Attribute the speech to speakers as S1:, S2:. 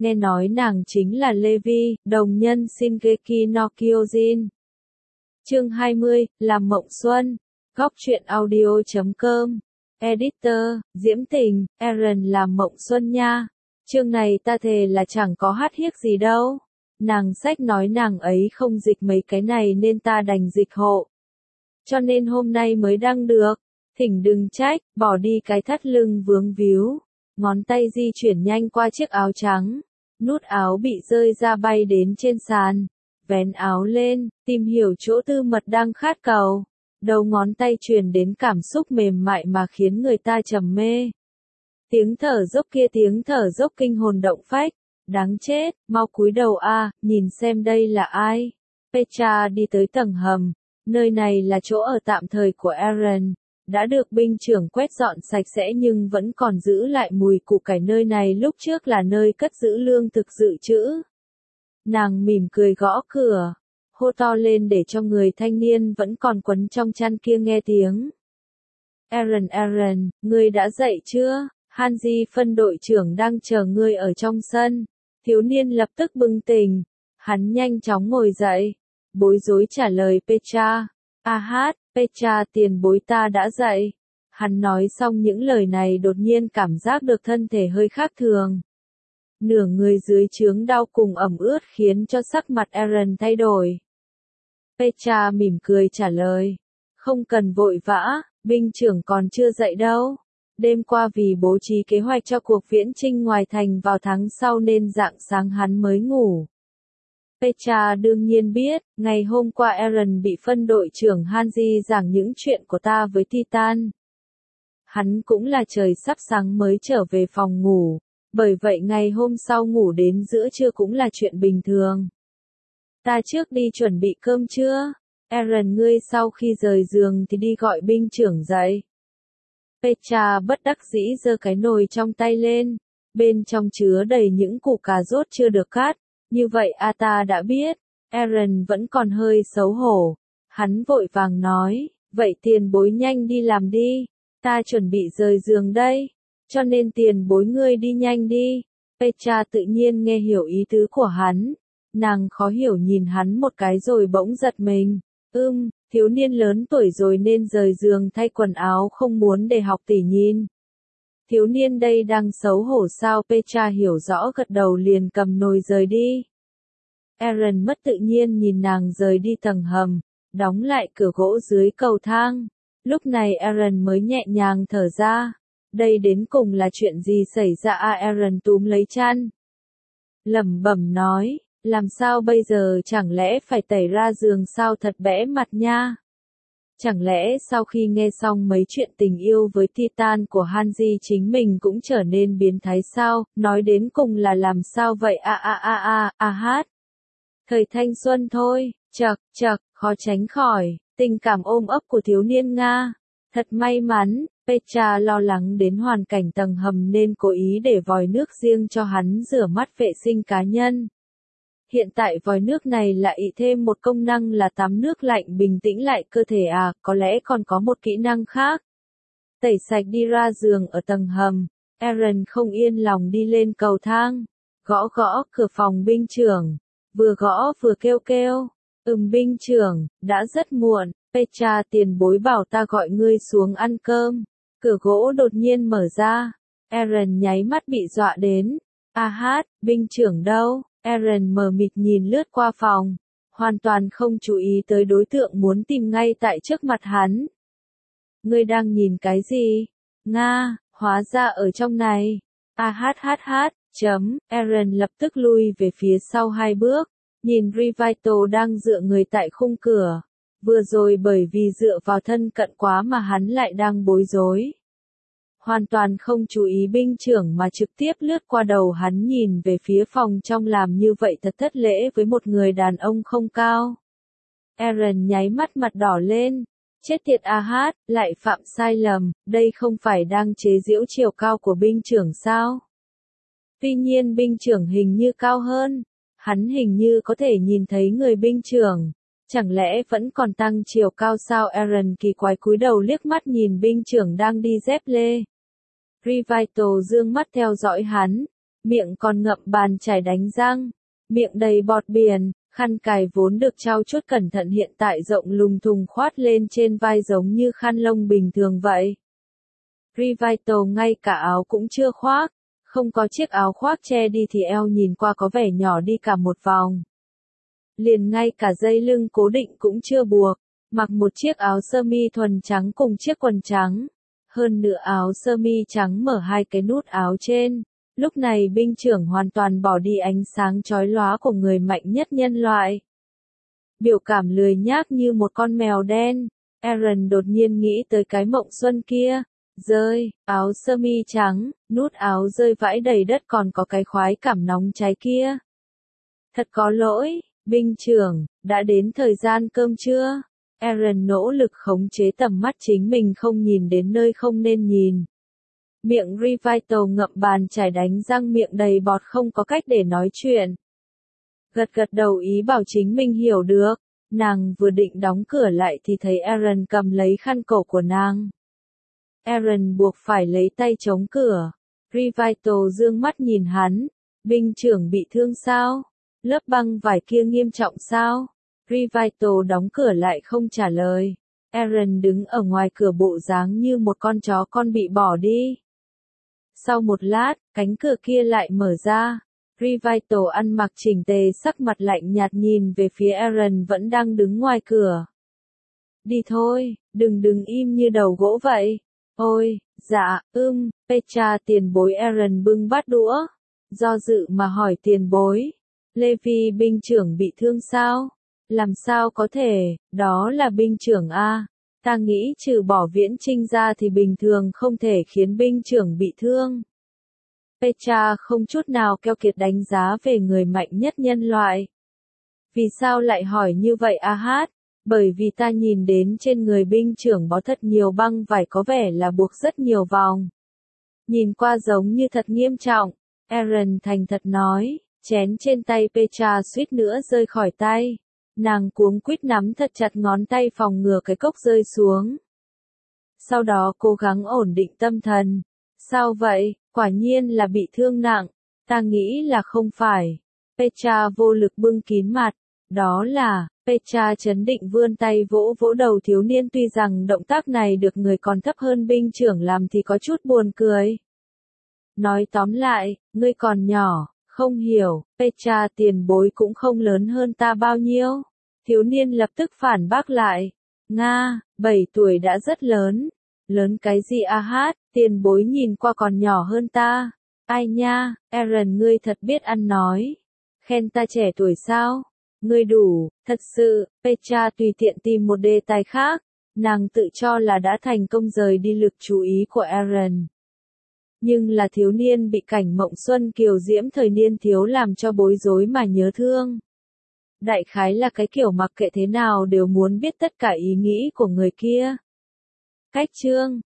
S1: nghe nói nàng chính là Levi, đồng nhân Shingeki no Kyojin. Chương 20, làm mộng xuân. Góc truyện audio.com. Editor, Diễm Tình, Eren làm mộng xuân nha. Chương này ta thề là chẳng có hát hiếc gì đâu. Nàng sách nói nàng ấy không dịch mấy cái này nên ta đành dịch hộ. Cho nên hôm nay mới đăng được. Thỉnh đừng trách, bỏ đi cái thắt lưng vướng víu. Ngón tay di chuyển nhanh qua chiếc áo trắng. Nút áo bị rơi ra bay đến trên sàn. Vén áo lên, tìm hiểu chỗ tư mật đang khát cầu. Đầu ngón tay truyền đến cảm xúc mềm mại mà khiến người ta trầm mê. Tiếng thở dốc kia, tiếng thở dốc kinh hồn động phách. Đáng chết, mau cúi đầu a, nhìn xem đây là ai. Petra đi tới tầng hầm. Nơi này là chỗ ở tạm thời của Eren. Đã được binh trưởng quét dọn sạch sẽ nhưng vẫn còn giữ lại mùi củ cải. Nơi này lúc trước là nơi cất giữ lương thực dự trữ. Nàng mỉm cười gõ cửa, hô to lên để cho người thanh niên vẫn còn quấn trong chăn kia nghe tiếng. Eren, Eren, ngươi đã dậy chưa? Hanji phân đội trưởng đang chờ ngươi ở trong sân. Thiếu niên lập tức bừng tỉnh. Hắn nhanh chóng ngồi dậy. Bối rối trả lời Petra. Petra tiền bối ta đã dậy. Hắn nói xong những lời này đột nhiên cảm giác được thân thể hơi khác thường. Nửa người dưới chướng đau cùng ẩm ướt khiến cho sắc mặt Eren thay đổi. Petra mỉm cười trả lời. Không cần vội vã, binh trưởng còn chưa dậy đâu. Đêm qua vì bố trí kế hoạch cho cuộc viễn chinh ngoài thành vào tháng sau nên rạng sáng hắn mới ngủ. Petra đương nhiên biết, ngày hôm qua Eren bị phân đội trưởng Hanji giảng những chuyện của ta với Titan. Hắn cũng là trời sắp sáng mới trở về phòng ngủ. Bởi vậy ngày hôm sau ngủ đến giữa trưa cũng là chuyện bình thường. Ta trước đi chuẩn bị cơm trưa. Eren, ngươi sau khi rời giường thì đi gọi binh trưởng dậy. Petra bất đắc dĩ giơ cái nồi trong tay lên. Bên trong chứa đầy những củ cà rốt chưa được cắt. Như vậy ta đã biết. Eren vẫn còn hơi xấu hổ. Hắn vội vàng nói, vậy tiền bối nhanh đi làm đi. Ta chuẩn bị rời giường đây. Cho nên tiền bối ngươi đi nhanh đi. Petra tự nhiên nghe hiểu ý tứ của hắn. Nàng khó hiểu nhìn hắn một cái rồi bỗng giật mình. Thiếu niên lớn tuổi rồi nên rời giường thay quần áo không muốn để học tỷ nhìn. Thiếu niên đây đang xấu hổ sao? Petra hiểu rõ gật đầu liền cầm nồi rời đi. Eren mất tự nhiên nhìn nàng rời đi tầng hầm, đóng lại cửa gỗ dưới cầu thang. Lúc này Eren mới nhẹ nhàng thở ra. Đây đến cùng là chuyện gì xảy ra? Eren túm lấy chăn. Lẩm bẩm nói, làm sao bây giờ, chẳng lẽ phải tẩy ra giường sao? Thật bẽ mặt nha. Chẳng lẽ sau khi nghe xong mấy chuyện tình yêu với Titan của Hanji chính mình cũng trở nên biến thái sao? Nói đến cùng là làm sao vậy? Thời thanh xuân thôi, chật, khó tránh khỏi, tình cảm ôm ấp của thiếu niên Nga. Thật may mắn, Petra lo lắng đến hoàn cảnh tầng hầm nên cố ý để vòi nước riêng cho hắn rửa mắt vệ sinh cá nhân. Hiện tại vòi nước này lại thêm một công năng là tắm nước lạnh bình tĩnh lại cơ thể có lẽ còn có một kỹ năng khác. Tẩy sạch đi ra giường ở tầng hầm, Eren không yên lòng đi lên cầu thang, gõ cửa phòng binh trưởng, vừa gõ vừa kêu. Binh trưởng, đã rất muộn, Petra tiền bối bảo ta gọi ngươi xuống ăn cơm. Cửa gỗ đột nhiên mở ra, Eren nháy mắt bị dọa đến. Binh trưởng đâu? Eren mờ mịt nhìn lướt qua phòng, hoàn toàn không chú ý tới đối tượng muốn tìm ngay tại trước mặt hắn. Ngươi đang nhìn cái gì? Nga, hóa ra ở trong này. Eren lập tức lui về phía sau 2 bước, nhìn Rivito đang dựa người tại khung cửa. Vừa rồi bởi vì dựa vào thân cận quá mà hắn lại đang bối rối. Hoàn toàn không chú ý binh trưởng mà trực tiếp lướt qua đầu hắn nhìn về phía phòng trong, làm như vậy thật thất lễ với một người đàn ông không cao. Eren nháy mắt mặt đỏ lên. Chết tiệt lại phạm sai lầm, đây không phải đang chế giễu chiều cao của binh trưởng sao? Tuy nhiên binh trưởng hình như cao hơn. Hắn hình như có thể nhìn thấy người binh trưởng. Chẳng lẽ vẫn còn tăng chiều cao sao? Eren kỳ quái cúi đầu liếc mắt nhìn binh trưởng đang đi dép lê. Rivito dương mắt theo dõi hắn. miệng còn ngậm bàn chải đánh răng, miệng đầy bọt biển, khăn cài vốn được trau chuốt cẩn thận hiện tại rộng lùng thùng khoát lên trên vai giống như khăn lông bình thường vậy. Revital ngay cả áo cũng chưa khoác, không có chiếc áo khoác che đi thì eo nhìn qua có vẻ nhỏ đi cả một vòng. Liền ngay cả dây lưng cố định cũng chưa buộc, mặc một chiếc áo sơ mi thuần trắng cùng chiếc quần trắng. Hơn nữa áo sơ mi trắng mở hai cái nút áo trên. Lúc này binh trưởng hoàn toàn bỏ đi ánh sáng chói lóa của người mạnh nhất nhân loại. Biểu cảm lười nhác như một con mèo đen, Aaron đột nhiên nghĩ tới cái mộng xuân kia. Rơi, áo sơ mi trắng, nút áo rơi vãi đầy đất còn có cái khoái cảm nóng cháy kia. Thật có lỗi, binh trưởng, đã đến thời gian cơm trưa. Aaron nỗ lực khống chế tầm mắt chính mình không nhìn đến nơi không nên nhìn. Miệng Revital ngậm bàn chải đánh răng miệng đầy bọt không có cách để nói chuyện. Gật gật đầu ý bảo chính mình hiểu được. Nàng vừa định đóng cửa lại thì thấy Aaron cầm lấy khăn cổ của nàng. Aaron buộc phải lấy tay chống cửa. Revital dương mắt nhìn hắn. Binh trưởng bị thương sao? Lớp băng vải kia nghiêm trọng sao? Revital đóng cửa lại không trả lời. Aaron đứng ở ngoài cửa bộ dáng như một con chó con bị bỏ đi. Sau một lát, cánh cửa kia lại mở ra. Revital ăn mặc chỉnh tề sắc mặt lạnh nhạt nhìn về phía Aaron vẫn đang đứng ngoài cửa. Đi thôi, đừng im như đầu gỗ vậy. Ôi, dạ, Petra tiền bối. Aaron bưng bát đũa. Do dự mà hỏi tiền bối. Levi binh trưởng bị thương sao? Làm sao có thể, đó là binh trưởng a. Ta nghĩ trừ bỏ Viễn Trinh ra thì bình thường không thể khiến binh trưởng bị thương. Petra không chút nào keo kiệt đánh giá về người mạnh nhất nhân loại. Vì sao lại hỏi như vậy Ahad? Bởi vì ta nhìn đến trên người binh trưởng bó thật nhiều băng vải có vẻ là buộc rất nhiều vòng. Nhìn qua giống như thật nghiêm trọng. Aaron thành thật nói, chén trên tay Petra suýt nữa rơi khỏi tay. Nàng cuống quýt nắm thật chặt ngón tay phòng ngừa cái cốc rơi xuống. Sau đó cố gắng ổn định tâm thần. Sao vậy? Quả nhiên là bị thương nặng. Ta nghĩ là không phải. Petra vô lực bưng kín mặt. Đó là, Petra trấn định vươn tay vỗ vỗ đầu thiếu niên tuy rằng động tác này được người còn thấp hơn binh trưởng làm thì có chút buồn cười. Nói tóm lại, ngươi còn nhỏ, không hiểu, Petra tiền bối cũng không lớn hơn ta bao nhiêu. Thiếu niên lập tức phản bác lại. Nga, 7 tuổi đã rất lớn. Lớn cái gì Ahad, tiền bối nhìn qua còn nhỏ hơn ta. Ai nha, Aaron ngươi thật biết ăn nói. Khen ta trẻ tuổi sao? Ngươi đủ, thật sự. Petra tùy tiện tìm một đề tài khác. Nàng tự cho là đã thành công rời đi lực chú ý của Aaron. Nhưng là thiếu niên bị cảnh mộng xuân kiều diễm thời niên thiếu làm cho bối rối mà nhớ thương. Đại khái là cái kiểu mặc kệ thế nào đều muốn biết tất cả ý nghĩ của người kia. Cách chương